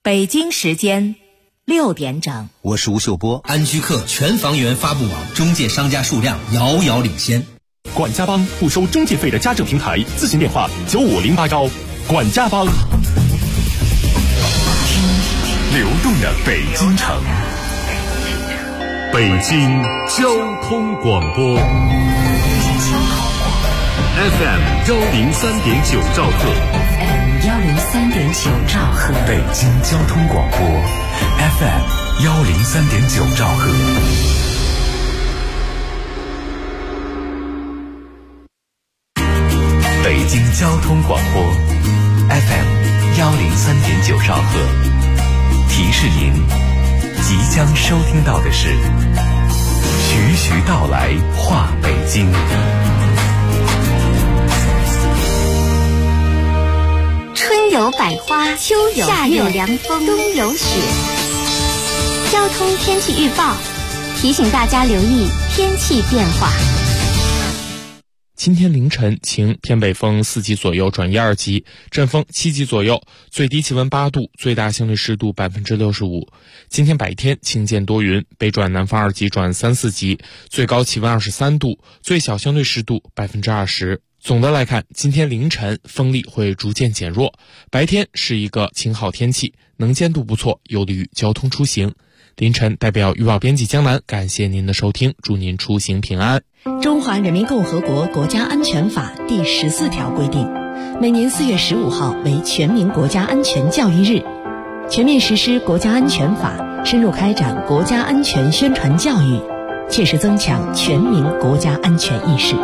北京时间6点整。 我是吴秀波。 安居客全房源发布网中介商家数量遥遥领先。 管家帮不收中介费的家政平台，咨询电话9508高。管家帮， 流动的北京城，北京交通广播 FM 103.9兆赫 103.9兆赫， 北京交通广播 FM 103.9兆赫。北京交通广播 FM 103.9兆赫，提示您，即将收听到的是徐徐道来话北京。 春有百花，秋有夏有凉风，冬有雪。交通天气预报提醒大家留意天气变化。 今天凌晨晴，偏北风4级左右转1、2级，阵风7级左右，最低气温8度，最大相对湿度65%。今天白天晴间多云，北转南风2级转3、4级，最高气温23度，最小相对湿度20%。总的来看，今天凌晨风力会逐渐减弱，白天是一个晴好天气，能见度不错，有利于交通出行。凌晨代表预报编辑江南感谢您的收听，祝您出行平安。 中华人民共和国国家安全法第14条规定，每年4月15号为全民国家安全教育日，全面实施国家安全法，深入开展国家安全宣传教育，切实增强全民国家安全意识。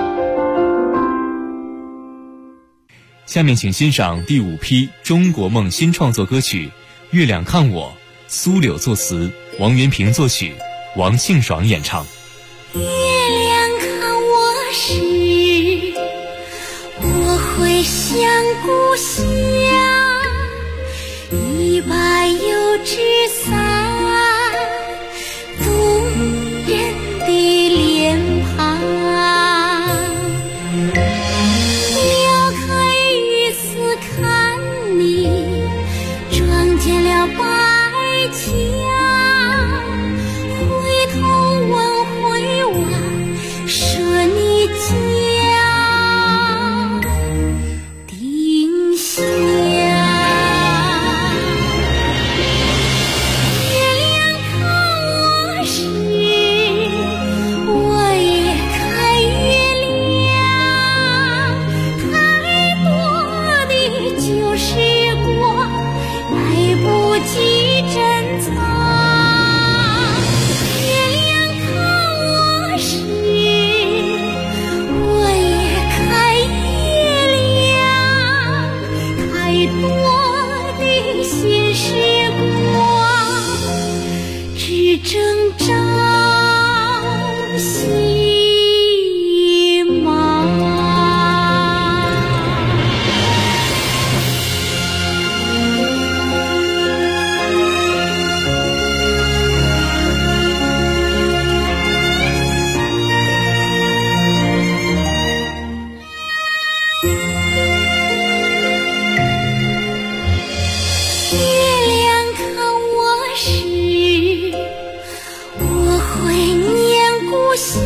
下面请欣赏第5批中国梦新创作歌曲《月亮看我》，苏柳作词，王元平作曲，王信爽演唱。 月亮看我时，我会想故乡，一把油纸伞，动人的脸庞。撩开雨丝看你，撞见了白墙，回头问回我，说你家丁香。月亮看我时，我也看月亮，太多的旧时光，来不及珍藏。月亮看我时，我也看月亮，太多的新时光，只争朝夕忙。月亮看我时，我会念故乡，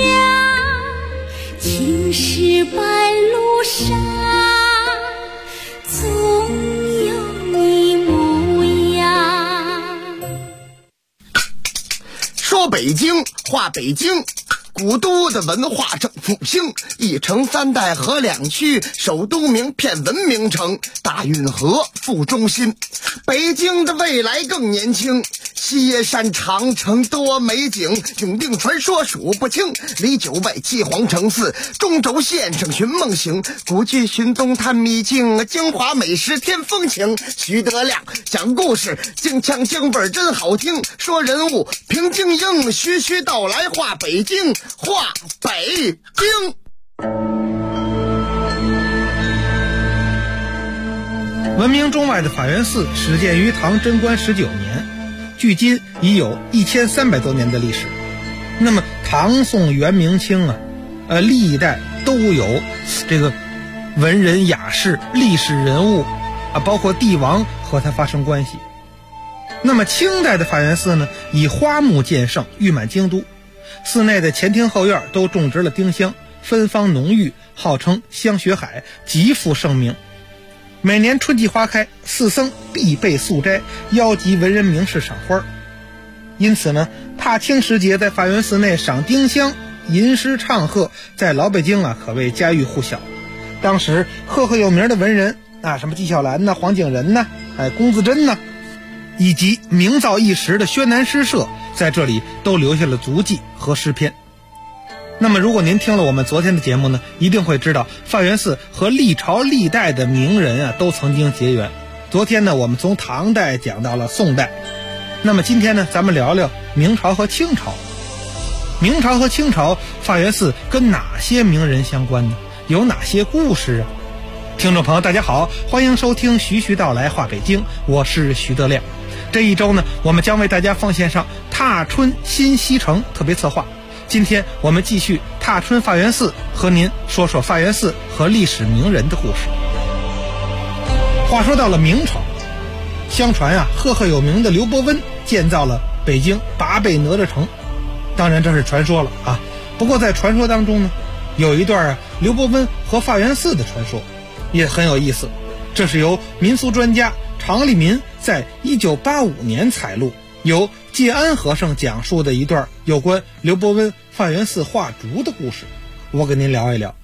青石板路上，总有你模样。 说北京，话北京，古都的文化正复兴，一城3代和2区，首都名片文明城，大运河副中心。北京的未来更年轻，西山长城多美景，永定传说数不清，离9外七皇城寺，中轴线上寻梦行，古剧寻踪探秘境，京华美食添风情。徐德亮讲故事，京腔京味真好听，说人物评京英，徐徐道来话北京，话北京。 闻名中外的法源寺始建于唐贞观19年，距今已有1300多年的历史。那么唐宋元明清历代都有这个文人雅士、历史人物包括帝王和他发生关系。 那么清代的法源寺呢，以花木见胜，誉满京都。寺内的前厅后院都种植了丁香，芬芳浓郁，号称香雪海，极负盛名。每年春季花开，寺僧必备素斋，邀集文人名士赏花。因此呢，踏青时节在法源寺内赏丁香、吟诗唱和，在老北京可谓家喻户晓。当时赫赫有名的文人什么纪晓岚黄景仁龚自珍以及名噪一时的宣南诗社，在这里都留下了足迹和诗篇。那么如果您听了我们昨天的节目呢，一定会知道法源寺和历朝历代的名人都曾经结缘。昨天呢，我们从唐代讲到了宋代，那么今天呢，咱们聊聊明朝和清朝。明朝和清朝，法源寺跟哪些名人相关呢？有哪些故事啊？听众朋友大家好，欢迎收听徐徐道来话北京，我是徐德亮。这一周呢，我们将为大家奉献上踏春新西城特别策划。今天我们继续踏春法源寺，和您说说法源寺和历史名人的故事。话说到了明朝，相传赫赫有名的刘伯温建造了北京8倍哪吒城，当然这是传说了不过在传说当中呢，有一段刘伯温和法源寺的传说也很有意思。这是由民俗专家常立民在1985年采录，由戒安和尚讲述的一段有关刘伯温法源寺画竹的故事，我跟您聊一聊。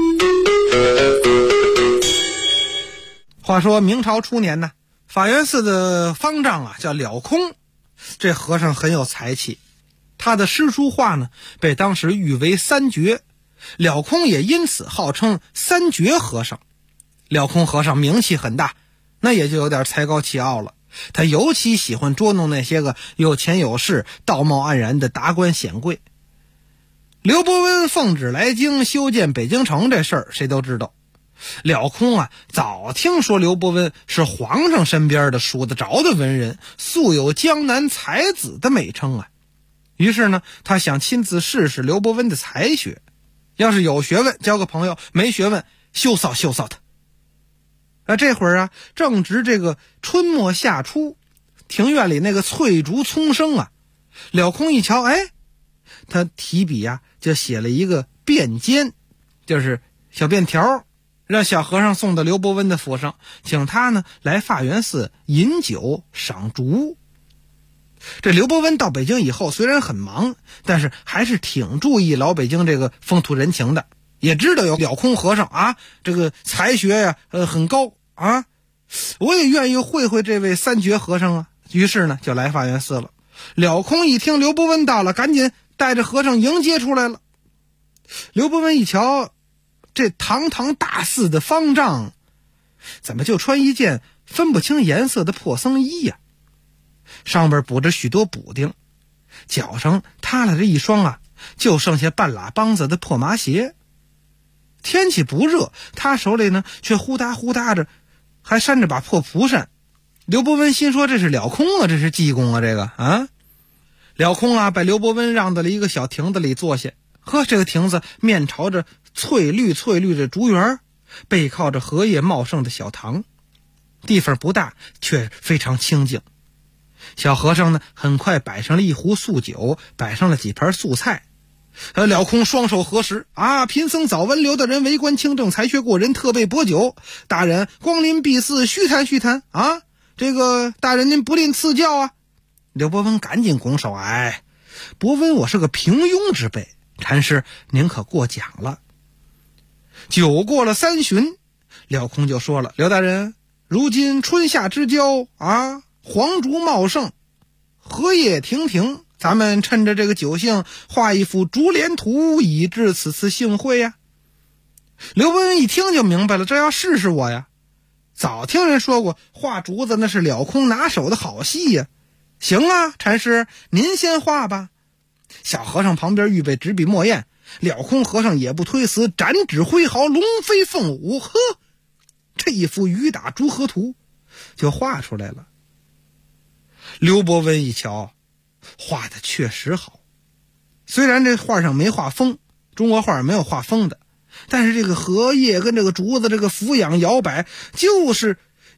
话说明朝初年呢，法源寺的方丈叫了空，这和尚很有才气，他的诗书画呢被当时誉为三绝，了空也因此号称三绝和尚。了空和尚名气很大，那也就有点才高气傲了。他尤其喜欢捉弄那些个有钱有势、道貌岸然的达官显贵。刘伯温奉旨来京修建北京城这事儿谁都知道。了空早听说刘伯温是皇上身边的数得着的文人，素有江南才子的美称于是呢，他想亲自试试刘伯温的才学，要是有学问交个朋友，没学问羞臊羞臊他。这会儿正值这个春末夏初，庭院里那个翠竹葱生了空一瞧，他提笔就写了一个便笺，就是小便条，让小和尚送到刘伯温的府上，请他呢来法源寺饮酒赏竹。这刘伯温到北京以后虽然很忙，但是还是挺注意老北京这个风土人情的，也知道有了空和尚这个才学很高我也愿意会会这位三绝和尚于是呢就来法源寺了。了空一听刘伯温到了，赶紧带着和尚迎接出来了。刘伯温一瞧，这堂堂大寺的方丈怎么就穿一件分不清颜色的破僧衣上边补着许多补丁，脚上踏了这一双就剩下半拉帮子的破麻鞋。天气不热，他手里呢却呼哒呼哒着还扇着把破蒲扇。刘伯温心说，这是了空这是济公这个了空把刘伯温让到了一个小亭子里坐下。这个亭子面朝着翠绿的竹园，背靠着荷叶茂盛的小塘，地方不大，却非常清静。小和尚呢很快摆上了一壶素酒，摆上了几盘素菜。了空双手合十贫僧早闻刘大人为官清正，才学过人，特备薄酒，大人光临敝寺虚谈这个大人您不吝赐教刘伯温赶紧拱手，伯温我是个平庸之辈，禅师您可过奖了。酒过了3巡，了空就说了，刘大人，如今春夏之交黄竹茂盛，荷叶亭亭，咱们趁着这个酒兴画一幅竹联图，以致此次幸会刘伯温一听就明白了，这要试试我早听人说过画竹子那是了空拿手的好戏行禅师您先画吧。小和尚旁边预备纸笔墨砚，了空和尚也不推辞，展指挥毫，龙飞凤舞，这一幅雨打竹河图就画出来了。刘伯温一瞧，画的确实好，虽然这画上没画风，中国画没有画风的，但是这个荷叶跟这个竹子这个俯仰摇摆，就是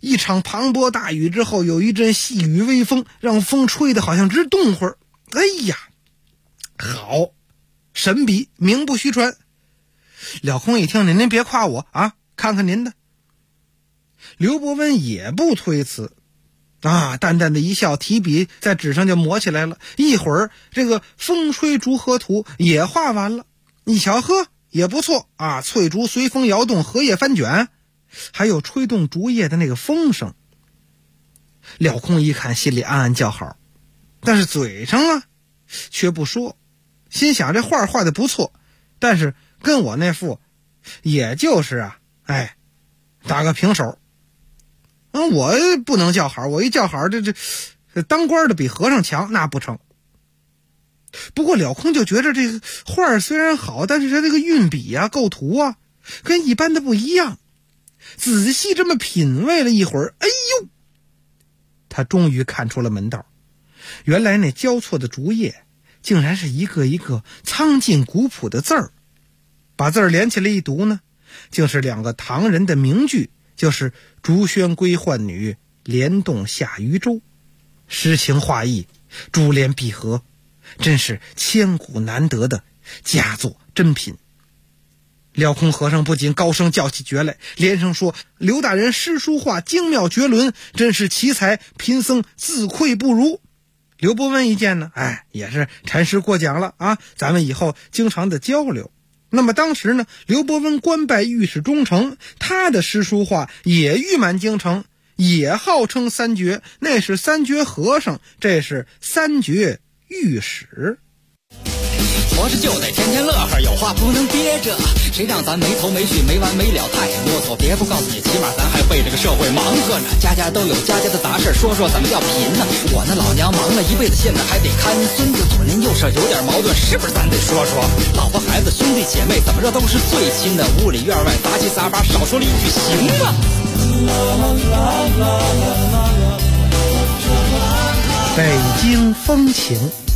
一场磅礴大雨之后，有一阵细雨微风，让风吹得好像直动会儿。哎呀，好，神笔，名不虚传。廖空一听，您别夸我啊，看看您的。刘伯温也不推辞啊，淡淡的一笑，提笔在纸上就抹起来了。一会儿，这个风吹竹荷图也画完了。一瞧，呵，也不错啊，翠竹随风摇动，荷叶翻卷，还有吹动竹叶的那个风声。廖空一看，心里暗暗叫好，但是嘴上啊却不说，心想这画画的不错，但是跟我那幅也就是啊，打个平手。我不能叫好，我一叫好，这当官的比和尚强，那不成。不过廖空就觉得这个画虽然好，但是他这个运笔啊、构图啊，跟一般的不一样。仔细这么品味了一会儿，哎呦，他终于看出了门道。原来那交错的竹叶，竟然是一个一个苍劲古朴的字儿。把字儿连起来一读呢，竟是两个唐人的名句，就是竹喧归浣女，莲动下渔舟。诗情画意，珠联璧合，真是千古难得的佳作珍品。廖空和尚不仅高声叫起绝来，连声说：“刘大人诗书画精妙绝伦，真是奇才，贫僧自愧不如。”刘伯温一见呢，也是禅师过奖了啊，咱们以后经常的交流。那么当时呢，刘伯温官拜御史中丞，他的诗书画也誉满京城，也号称三绝，那是三绝和尚，这是三绝御史。 活着就得天天乐呵，有话不能憋着，谁让咱没头没绪没完没了太啰嗦。别不告诉你，起码咱还为这个社会忙活呢。家家都有家家的杂事，说说怎么叫贫呢？我那老娘忙了一辈子，现在还得看孙子，左邻右舍有点矛盾，是不是咱得说说？老婆孩子兄弟姐妹怎么着都是最亲的，屋里院外杂七杂八，少说了一句行吗？ 北京风情。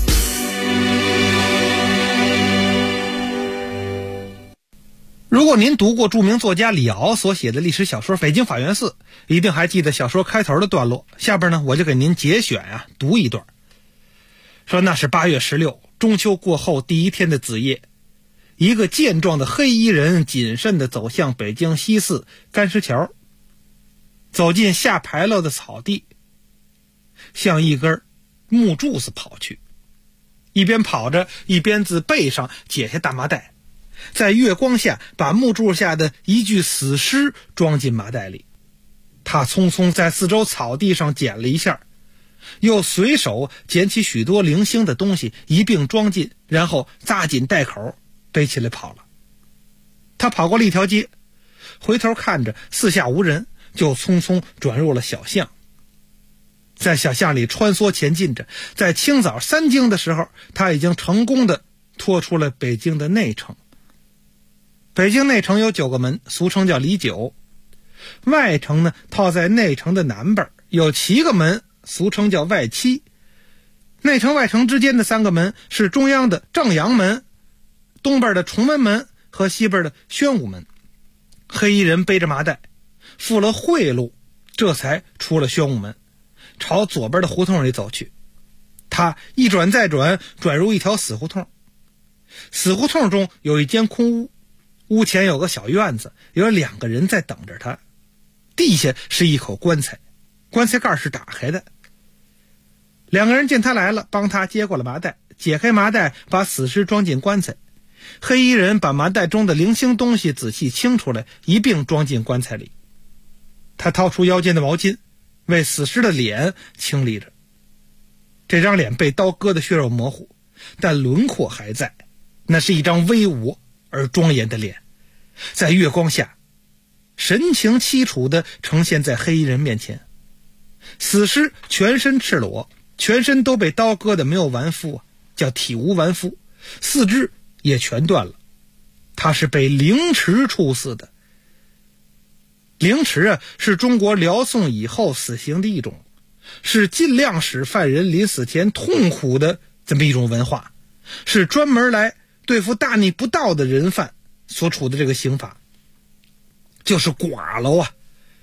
如果您读过著名作家李敖所写的历史小说《北京法源寺》，一定还记得小说开头的段落。下边呢，我就给您节选读一段。说那是8月16，中秋过后第一天的子夜，一个健壮的黑衣人谨慎地走向北京西四干石桥，走进下牌楼的草地，向一根木柱子跑去，一边跑着一边自背上解下大麻袋，在月光下把木柱下的一具死尸装进麻袋里。他匆匆在四周草地上捡了一下，又随手捡起许多零星的东西一并装进，然后扎紧袋口背起来跑了。他跑过了一条街，回头看着四下无人，就匆匆转入了小巷。在小巷里穿梭前进着，在清早3更的时候，他已经成功的拖出了北京的内城。北京内城有9个门，俗称叫里9。外城呢，套在内城的南边，有7个门，俗称叫外7。内城外城之间的3个门是中央的正阳门，东边的崇文门和西边的宣武门。黑衣人背着麻袋，付了贿赂，这才出了宣武门，朝左边的胡同里走去。他一转再转，转入一条死胡同。死胡同中有一间空屋，屋前有个小院子，有2个人在等着他。地下是一口棺材，棺材盖是打开的。2个人见他来了，帮他接过了麻袋，解开麻袋，把死尸装进棺材。黑衣人把麻袋中的零星东西仔细清出来，一并装进棺材里。他掏出腰间的毛巾，为死尸的脸清理着。这张脸被刀割得血肉模糊，但轮廓还在，那是一张威武而庄严的脸，在月光下神情凄楚地呈现在黑衣人面前。死尸全身赤裸，全身都被刀割得没有完肤，叫体无完肤，四肢也全断了。他是被凌迟处死的。凌迟是中国辽宋以后死刑的一种，是尽量使犯人临死前痛苦的这么一种文化，是专门来对付大逆不道的人犯所处的这个刑罚。就是剐喽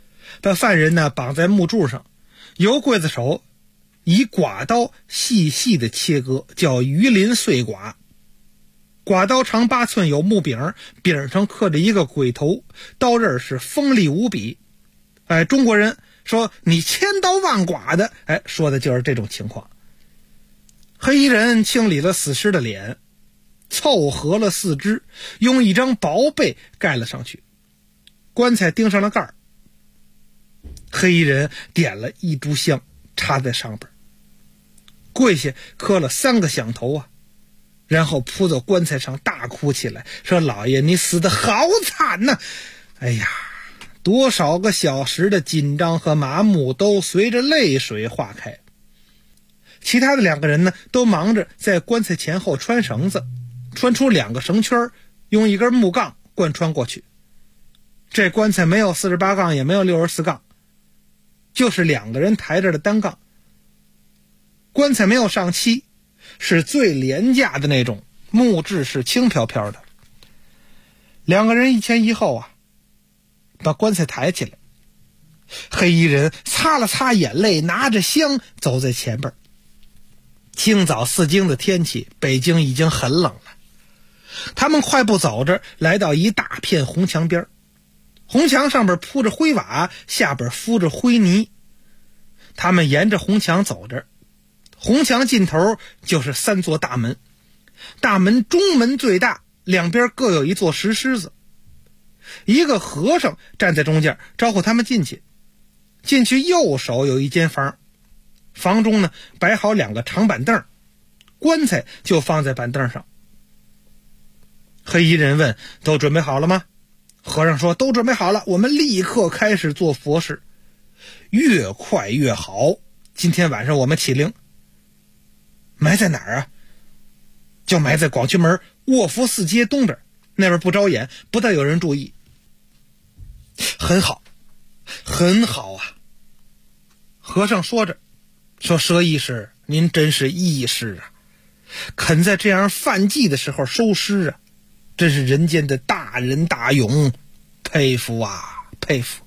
把犯人呢绑在木柱上，由刽子手以剐刀细细的切割，叫鱼鳞碎剐。剐刀长8寸，有木柄，柄上刻着一个鬼头，刀刃是锋利无比。中国人说你千刀万剐的，说的就是这种情况。黑衣人清理了死尸的脸，凑合了四肢，用一张薄被盖了上去，棺材钉上了盖儿。黑衣人点了一炷香插在上边，跪下磕了3个响头啊，然后扑到棺材上大哭起来，说老爷你死得好惨呐！哎呀，多少个小时的紧张和麻木都随着泪水化开。其他的2个人呢，都忙着在棺材前后穿绳子，穿出2个绳圈，用一根木杠贯穿过去。这棺材没有48杠，也没有64杠，就是2个人抬着的单杠。棺材没有上漆，是最廉价的那种，木质是轻飘飘的。2个人一前一后把棺材抬起来。黑衣人擦了擦眼泪，拿着香走在前边。清早4更的天气，北京已经很冷了。他们快步走着，来到一大片红墙边。红墙上边铺着灰瓦，下边敷着灰泥。他们沿着红墙走着，红墙尽头就是3座大门，大门中门最大，两边各有一座石狮子。一个和尚站在中间，招呼他们进去。进去右手有一间房，房中呢摆好2个长板凳，棺材就放在板凳上。黑衣人问：都准备好了吗？和尚说：都准备好了，我们立刻开始做佛事，越快越好。今天晚上我们起灵。埋在哪儿啊？就埋在广渠门卧佛寺街东边，那边不招眼，不但有人注意。很好，很好啊。和尚说着，说：佘义士，您真是义士啊，肯在这样犯忌的时候收尸啊，真是人间的大仁大勇，佩服啊，佩服。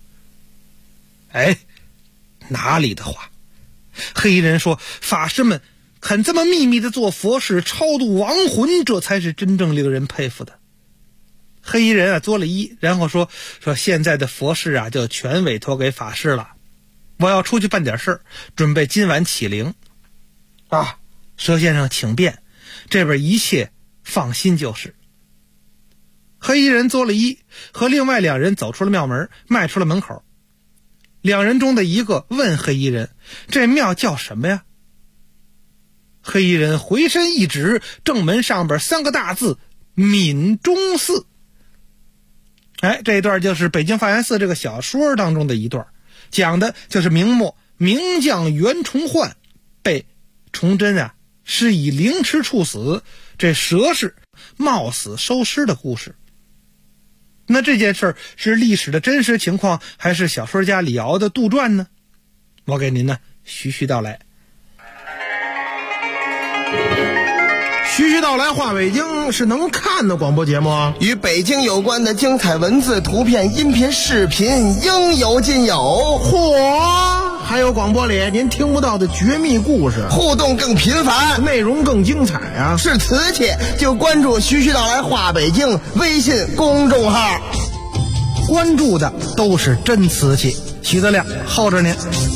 哪里的话？黑衣人说：法师们肯这么秘密的做佛事，超度亡魂，这才是真正令人佩服的。黑衣人作了揖，然后说现在的佛事就全委托给法师了，我要出去办点事，准备今晚起灵佘先生请便，这边一切放心就是。黑衣人作了揖，和另外2人走出了庙门，迈出了门口。2人中的一个问黑衣人：这庙叫什么呀？黑衣人回身一指，正门上边3个大字：闽中寺。这一段就是北京法源寺这个小说当中的一段，讲的就是明末名将袁崇焕被崇祯施以凌迟处死，这佘氏冒死收尸的故事。那这件事是历史的真实情况，还是小说家李敖的杜撰呢？我给您徐徐道来。 徐徐道来话北京是能看的广播节目， 与北京有关的精彩文字、图片、音频、视频应有尽有。 嚯！还有广播里您听不到的绝密故事， 互动更频繁， 内容更精彩啊！ 是瓷器就关注徐徐道来话北京微信公众号， 关注的都是真瓷器。徐德亮候着您。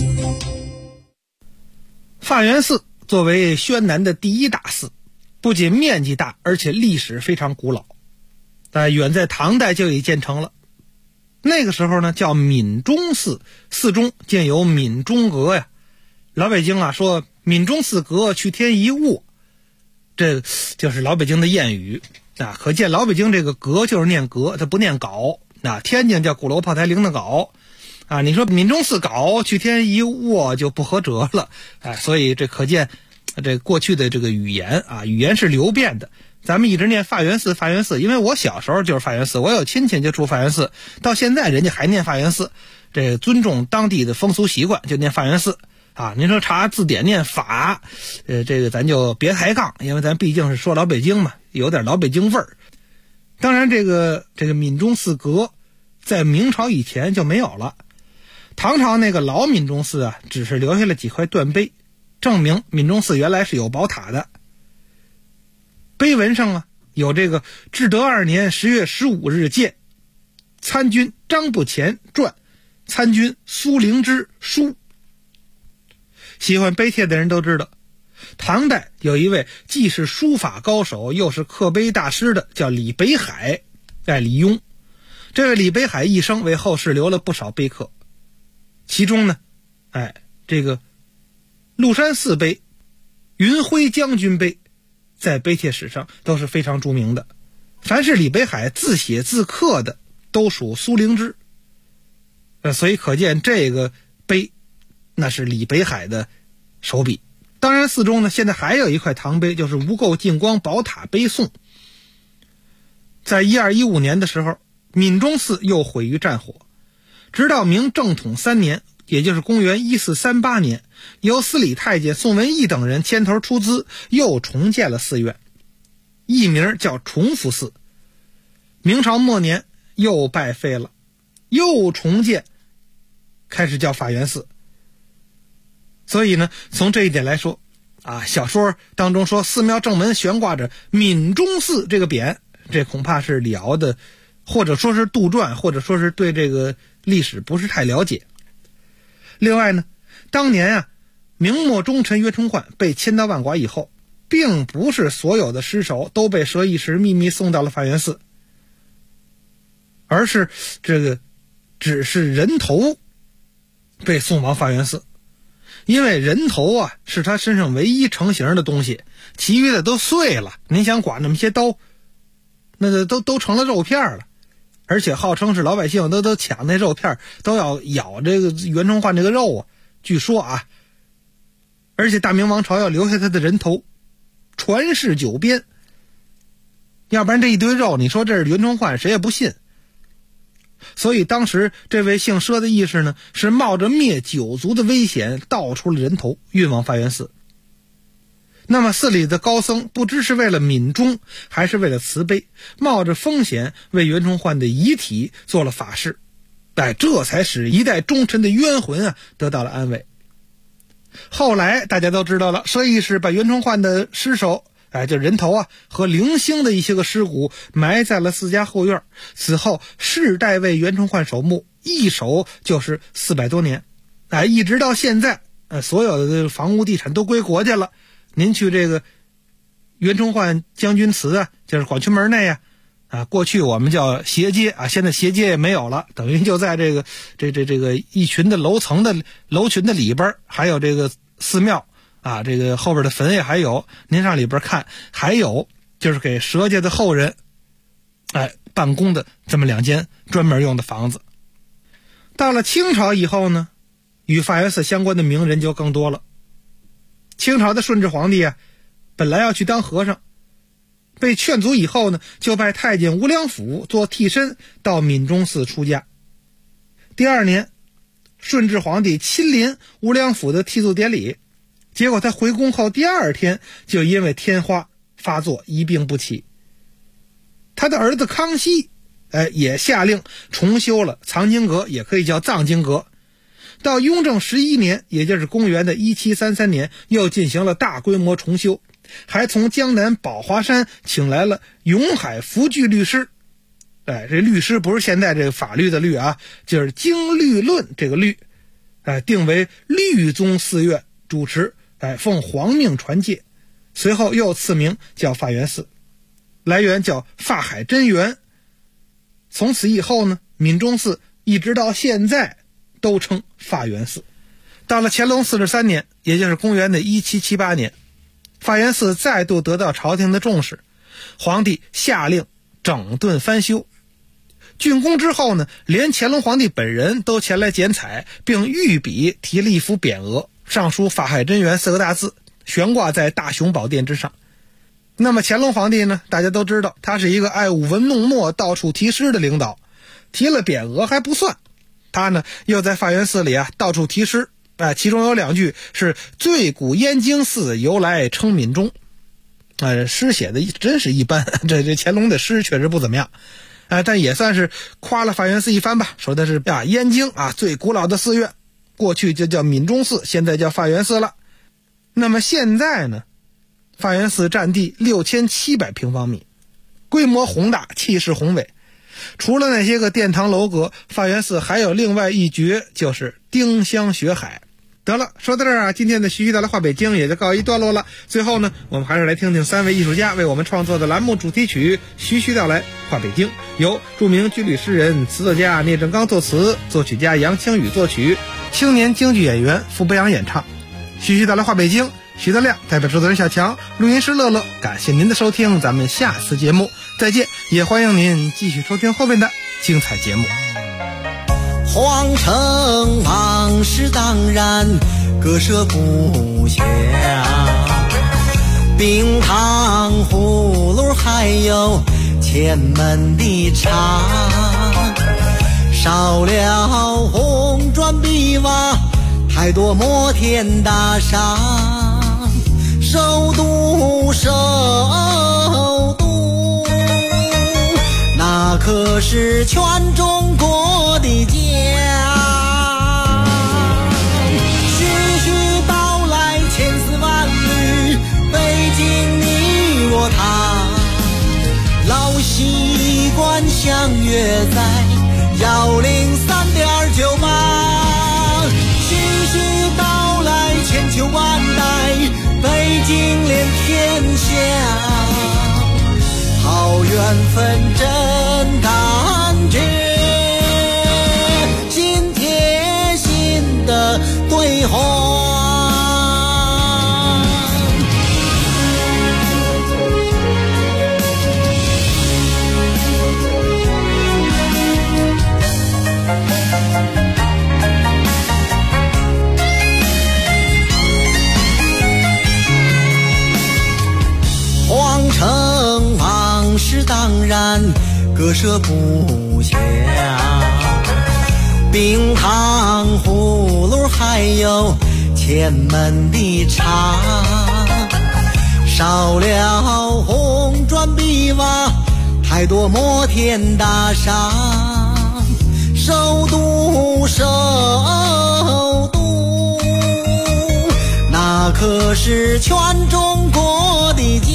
法源寺作为宣南的第1大寺，不仅面积大，而且历史非常古老，远在唐代就已建成了。那个时候呢叫闽中寺，寺中建有闽中阁呀。老北京说闽中寺阁去天一卧，这就是老北京的谚语可见老北京这个阁就是念阁，它不念镐。天津叫鼓楼炮台陵的镐你说闽中寺镐去天一卧就不合辙了所以这可见这过去的这个语言语言是流变的。咱们一直念法源寺，法源寺，因为我小时候就是法源寺，我有亲戚就住法源寺，到现在人家还念法源寺，这尊重当地的风俗习惯就念法源寺您说查字典念法，这个咱就别抬杠，因为咱毕竟是说老北京嘛，有点老北京味儿。当然这个闽中寺阁在明朝以前就没有了， 唐朝那个老闽中寺啊，只是留下了几块断碑，证明闽中寺原来是有宝塔的。碑文上啊有这个至德2年10月15日见参军张不前传参军苏灵芝书。喜欢碑帖的人都知道，唐代有一位既是书法高手又是刻碑大师的，叫李北海，李邕。这位李北海一生为后世留了不少碑刻，其中呢这个鹿山寺碑、云辉将军碑在碑帖史上都是非常著名的。凡是李北海自写自刻的都属苏灵芝，所以可见这个碑那是李北海的手笔。当然寺中呢现在还有一块唐碑，就是吴构净光宝塔碑颂。在1215年的时候，闽中寺又毁于战火，直到明正统3年，也就是公元1438年，由司礼太监宋文义等人牵头出资，又重建了寺院，艺名叫崇福寺。明朝末年又败废了，又重建，开始叫法源寺。所以呢，从这一点来说小说当中说寺庙正门悬挂着闽中寺这个匾，这恐怕是李敖的或者说是杜撰，或者说是对这个历史不是太了解。另外呢，当年明末忠臣袁崇焕被千刀万剐以后，并不是所有的尸首都被佘义时秘密送到了法源寺，而是只是人头被送往法源寺。因为人头是他身上唯一成型的东西，其余的都碎了，您想剐那么些刀，那都成了肉片了。而且号称是老百姓都抢那肉片，都要咬这个袁崇焕这个肉据说而且大明王朝要留下他的人头传世9边，要不然这一堆肉你说这是袁崇焕谁也不信。所以当时这位姓佘的义士呢，是冒着灭9族的危险盗出了人头运往法源寺。那么寺里的高僧不知是为了闽中还是为了慈悲，冒着风险为袁崇焕的遗体做了法事，这才使一代忠臣的冤魂得到了安慰。后来大家都知道了，佘义士把袁崇焕的尸首就人头和零星的一些个尸骨埋在了寺家后院，此后世代为袁崇焕守墓，一守就是400多年，一直到现在，所有的房屋地产都归国家了。您去这个袁崇焕将军祠就是广渠门内过去我们叫斜街现在斜街也没有了，等于就在这个一群的楼群的里边，还有这个寺庙这个后边的坟也还有，您上里边看，还有就是给佘家的后人办公的这么2间专门用的房子。到了清朝以后呢，与法源寺相关的名人就更多了。清朝的顺治皇帝本来要去当和尚，被劝阻以后呢，就派太监吴良辅做替身到闽中寺出家。第2年，顺治皇帝亲临吴良辅的剃度典礼，结果他回宫后第2天就因为天花发作一病不起。他的儿子康熙也下令重修了藏经阁，也可以叫藏经阁。到雍正11年，也就是公元的1733年，又进行了大规模重修，还从江南宝华山请来了永海福聚律师。这律师不是现在这个法律的律就是经律论这个律，定为律宗寺院主持，奉皇命传戒。随后又赐名叫法源寺，来源叫法海真源。从此以后呢，闽中寺一直到现在都称法源寺。到了乾隆43年，也就是公元的1778年，法源寺再度得到朝廷的重视，皇帝下令整顿翻修。竣工之后呢，连乾隆皇帝本人都前来剪彩，并御笔题了一幅匾额，上书法海真源4个大字，悬挂在大雄宝殿之上。那么乾隆皇帝呢，大家都知道他是一个爱舞文弄墨到处题诗的领导，题了匾额还不算，他呢又在法源寺里到处题诗，其中有2句是醉古燕京寺，由来称闽中。诗写的真是一般，这乾隆的诗确实不怎么样。 但也算是夸了法源寺一番吧。说的是燕京最古老的寺院，过去就叫闽中寺，现在叫法源寺了。那么现在呢，法源寺占地6700平方米，规模宏大，气势宏伟。除了那些个殿堂楼阁，法源寺还有另外一绝，就是丁香雪海。得了，说到这儿今天的徐徐道来话北京也就告一段落了。最后呢，我们还是来听听3位艺术家为我们创作的栏目主题曲《徐徐道来话北京》，由著名军旅诗人、词作家聂政刚作词，作曲家杨清宇作曲，青年京剧演员傅北阳演唱。徐徐道来话北京，徐德亮代表制作人小强，录音师乐乐，感谢您的收听，咱们下次节目再见，也欢迎您继续收听后面的精彩节目。 皇城往事当然割舍不下，冰糖葫芦还有前门的茶，少了红砖碧瓦，太多摩天大厦，首都那可是全中国的家。徐徐道来千丝万缕，北京你我他，老习惯相约在103.98。徐徐道来千秋万代，北京连天下，好缘分真感觉，心贴心的对话。皇城往事当然割舍不下，冰糖葫芦还有前门的茶，少了红砖碧瓦，太多摩天大厦，首都那可是全中国的家。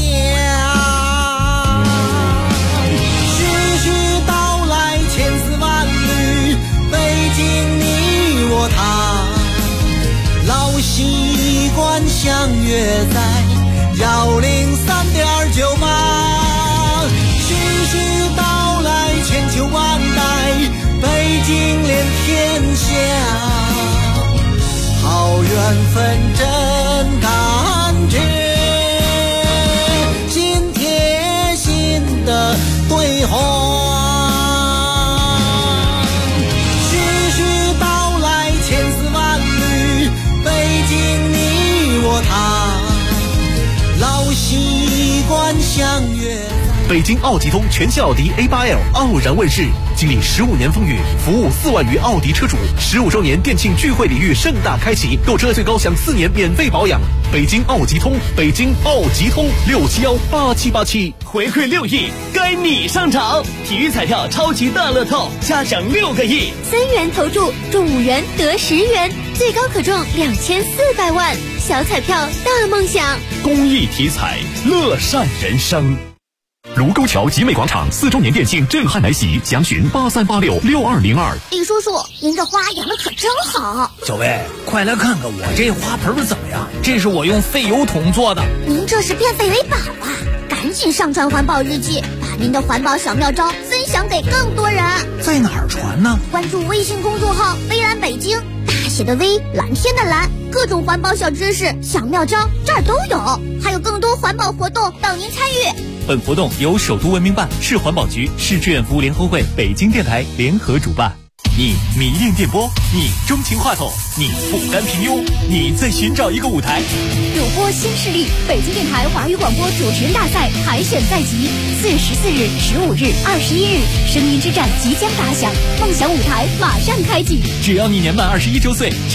徐徐道来千丝万缕，北京你我他，老习惯相约在103.98。徐徐道来千秋万代，北京连天下，好缘分真感觉，心贴心的对话。徐徐道来千丝万缕，北京你我他，老习惯相约。 北京奥吉通全系奥迪 A8L 傲然问世，经历15年风雨，服务4万余奥迪车主，15周年店庆聚会礼遇盛大开启，购车最高享4年免费保养。北京奥吉通，北京奥吉通6718787， 回馈6亿，该你上场！体育彩票超级大乐透，加奖6个亿 ，3元投注中5元得10元，最高可中2400万，小彩票大梦想。 公益体彩，乐善人生。 卢沟桥集美广场4周年店庆震撼来袭，详询83866202。 李叔叔，您这花养的可真好。 小薇，快来看看我这花盆怎么样？这是我用废油桶做的。 您这是变废为宝啊！赶紧上传环保日记，把您的环保小妙招分享给更多人。 在哪儿传呢？ 关注微信公众号微蓝北京，大写的微，蓝天的蓝，各种环保小知识、小妙招这儿都有，还有更多环保活动等您参与。 本活动由首都文明办、市环保局、市志愿服务联合会、北京电台联合主办。你迷恋电波，你钟情话筒，你不甘平庸，你在寻找一个舞台。 主播新势力，北京电台华语广播主持人大赛海选在即，4月14日、15日、21日，声音之战即将打响，梦想舞台马上开启。 只要你年满21周岁。